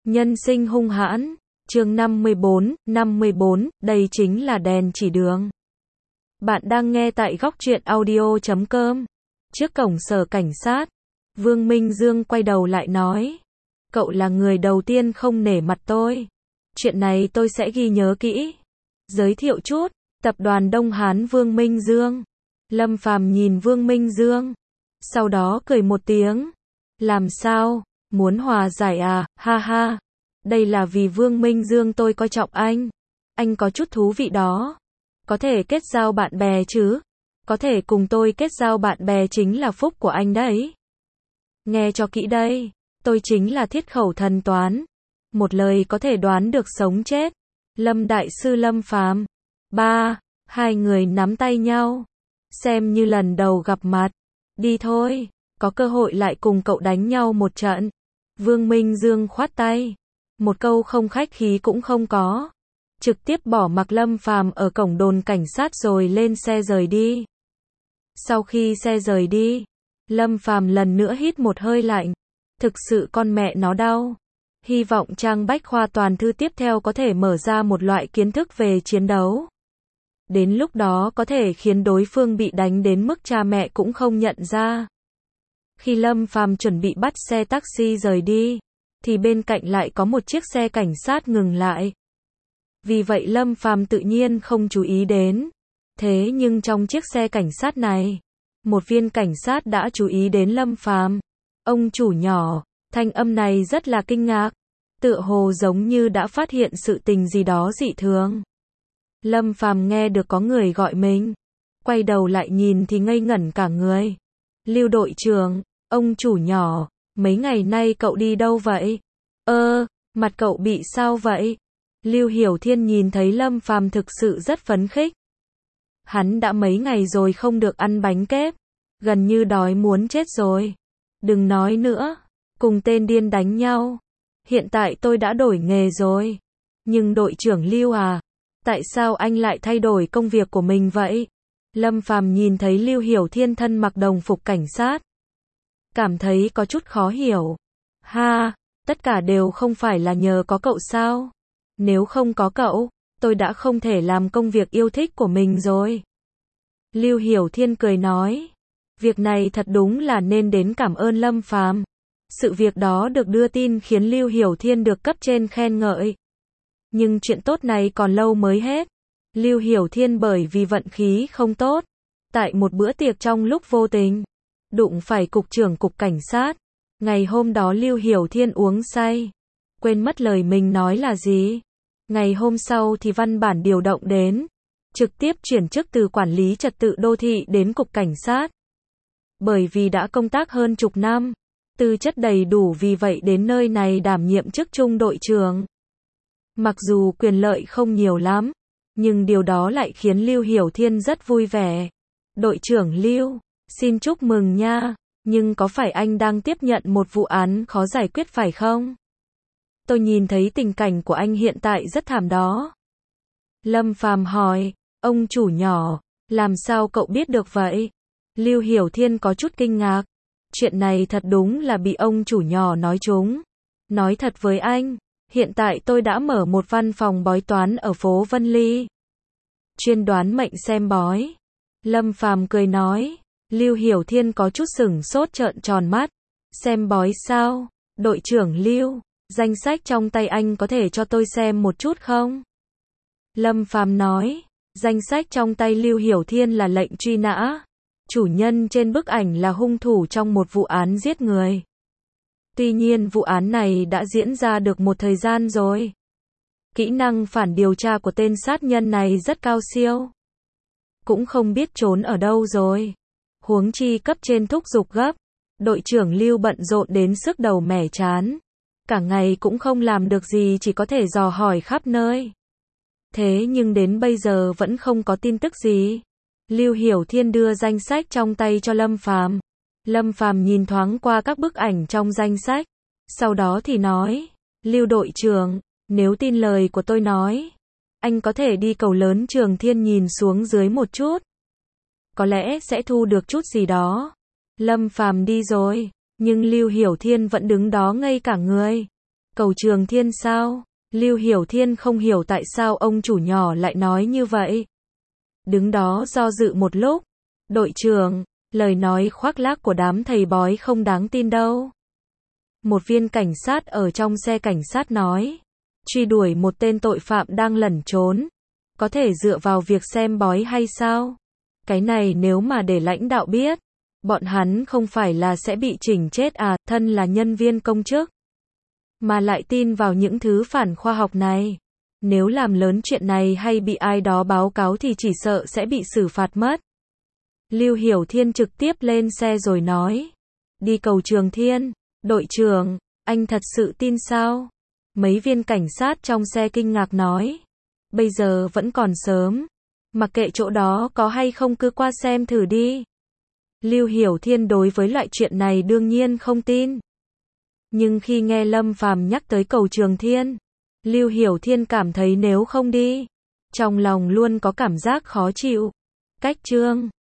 Nhân sinh hung hãn, chương 54, đây chính là đèn chỉ đường. Bạn đang nghe tại góc truyện audio.com. Trước cổng sở cảnh sát, Vương Minh Dương quay đầu lại nói. Cậu là người đầu tiên không nể mặt tôi. Chuyện này tôi sẽ ghi nhớ kỹ. Giới thiệu chút, tập đoàn Đông Hán Vương Minh Dương. Lâm Phàm nhìn Vương Minh Dương, sau đó cười một tiếng. Làm sao, muốn hòa giải à, ha ha. Đây là vì Vương Minh Dương tôi coi trọng anh có chút thú vị đó. Có thể kết giao bạn bè chứ, có thể cùng tôi kết giao bạn bè chính là phúc của anh đấy. Nghe cho kỹ đây, tôi chính là thiết khẩu thần toán. Một lời có thể đoán được sống chết. Lâm Đại Sư Lâm Phàm. Hai người nắm tay nhau. Xem như lần đầu gặp mặt. Đi thôi, có cơ hội lại cùng cậu đánh nhau một trận. Vương Minh Dương khoát tay. Một câu không khách khí cũng không có. Trực tiếp bỏ mặc Lâm Phàm ở cổng đồn cảnh sát rồi lên xe rời đi. Sau khi xe rời đi, Lâm Phàm lần nữa hít một hơi lạnh. Thực sự con mẹ nó đau. Hy vọng trang bách khoa toàn thư tiếp theo có thể mở ra một loại kiến thức về chiến đấu. Đến lúc đó có thể khiến đối phương bị đánh đến mức cha mẹ cũng không nhận ra. Khi Lâm Phàm chuẩn bị bắt xe taxi rời đi, thì bên cạnh lại có một chiếc xe cảnh sát ngừng lại. Vì vậy Lâm Phàm tự nhiên không chú ý đến. Thế nhưng trong chiếc xe cảnh sát này, một viên cảnh sát đã chú ý đến Lâm Phàm. Ông chủ nhỏ, thanh âm này rất là kinh ngạc, tựa hồ giống như đã phát hiện sự tình gì đó dị thường. Lâm Phàm nghe được có người gọi mình, quay đầu lại nhìn thì ngây ngẩn cả người. Lưu đội trưởng, ông chủ nhỏ, mấy ngày nay cậu đi đâu vậy? Mặt cậu bị sao vậy? Lưu Hiểu Thiên nhìn thấy Lâm Phàm thực sự rất phấn khích. Hắn đã mấy ngày rồi không được ăn bánh kép, gần như đói muốn chết rồi. Đừng nói nữa, cùng tên điên đánh nhau. Hiện tại tôi đã đổi nghề rồi. Nhưng đội trưởng Lưu à, tại sao anh lại thay đổi công việc của mình vậy? Lâm Phàm nhìn thấy Lưu Hiểu Thiên thân mặc đồng phục cảnh sát, cảm thấy có chút khó hiểu. Tất cả đều không phải là nhờ có cậu sao? Nếu không có cậu, tôi đã không thể làm công việc yêu thích của mình rồi. Lưu Hiểu Thiên cười nói. Việc này thật đúng là nên đến cảm ơn Lâm Phàm. Sự việc đó được đưa tin khiến Lưu Hiểu Thiên được cấp trên khen ngợi. Nhưng chuyện tốt này còn lâu mới hết. Lưu Hiểu Thiên bởi vì vận khí không tốt, tại một bữa tiệc trong lúc vô tình, đụng phải cục trưởng cục cảnh sát. Ngày hôm đó Lưu Hiểu Thiên uống say, quên mất lời mình nói là gì. Ngày hôm sau thì văn bản điều động đến, trực tiếp chuyển chức từ quản lý trật tự đô thị đến cục cảnh sát. Bởi vì đã công tác hơn chục năm, tư chất đầy đủ, vì vậy đến nơi này đảm nhiệm chức trung đội trưởng. Mặc dù quyền lợi không nhiều lắm, nhưng điều đó lại khiến Lưu Hiểu Thiên rất vui vẻ. Đội trưởng Lưu, xin chúc mừng nha, nhưng có phải anh đang tiếp nhận một vụ án khó giải quyết phải không? Tôi nhìn thấy tình cảnh của anh hiện tại rất thảm đó. Lâm Phàm hỏi, ông chủ nhỏ, làm sao cậu biết được vậy? Lưu Hiểu Thiên có chút kinh ngạc. Chuyện này thật đúng là bị ông chủ nhỏ nói trúng. Nói thật với anh, hiện tại tôi đã mở một văn phòng bói toán ở phố Vân Ly. Chuyên đoán mệnh xem bói. Lâm Phàm cười nói. Lưu Hiểu Thiên có chút sửng sốt trợn tròn mắt. Xem bói sao? Đội trưởng Lưu, danh sách trong tay anh có thể cho tôi xem một chút không? Lâm Phàm nói. Danh sách trong tay Lưu Hiểu Thiên là lệnh truy nã. Chủ nhân trên bức ảnh là hung thủ trong một vụ án giết người. Tuy nhiên vụ án này đã diễn ra được một thời gian rồi. Kỹ năng phản điều tra của tên sát nhân này rất cao siêu. Cũng không biết trốn ở đâu rồi. Huống chi cấp trên thúc giục gấp. Đội trưởng Lưu bận rộn đến sức đầu mẻ chán. Cả ngày cũng không làm được gì, chỉ có thể dò hỏi khắp nơi. Thế nhưng đến bây giờ vẫn không có tin tức gì. Lưu Hiểu Thiên đưa danh sách trong tay cho Lâm Phàm. Lâm Phàm nhìn thoáng qua các bức ảnh trong danh sách, sau đó thì nói, Lưu đội trưởng, nếu tin lời của tôi nói, anh có thể đi cầu lớn Trường Thiên nhìn xuống dưới một chút. Có lẽ sẽ thu được chút gì đó. Lâm Phàm đi rồi, nhưng Lưu Hiểu Thiên vẫn đứng đó ngây cả người. Cầu Trường Thiên sao? Lưu Hiểu Thiên không hiểu tại sao ông chủ nhỏ lại nói như vậy. Đứng đó do dự một lúc. Đội trưởng, lời nói khoác lác của đám thầy bói không đáng tin đâu. Một viên cảnh sát ở trong xe cảnh sát nói. Truy đuổi một tên tội phạm đang lẩn trốn. Có thể dựa vào việc xem bói hay sao? Cái này nếu mà để lãnh đạo biết, bọn hắn không phải là sẽ bị chỉnh chết à, thân là nhân viên công chức. Mà lại tin vào những thứ phản khoa học này. Nếu làm lớn chuyện này hay bị ai đó báo cáo thì chỉ sợ sẽ bị xử phạt mất. Lưu Hiểu Thiên trực tiếp lên xe rồi nói. Đi Cầu Trường Thiên. Đội trưởng, anh thật sự tin sao? Mấy viên cảnh sát trong xe kinh ngạc nói. Bây giờ vẫn còn sớm. Mặc kệ chỗ đó có hay không cứ qua xem thử đi. Lưu Hiểu Thiên đối với loại chuyện này đương nhiên không tin. Nhưng khi nghe Lâm Phàm nhắc tới Cầu Trường Thiên, Lưu Hiểu Thiên cảm thấy nếu không đi, trong lòng luôn có cảm giác khó chịu. Cách chương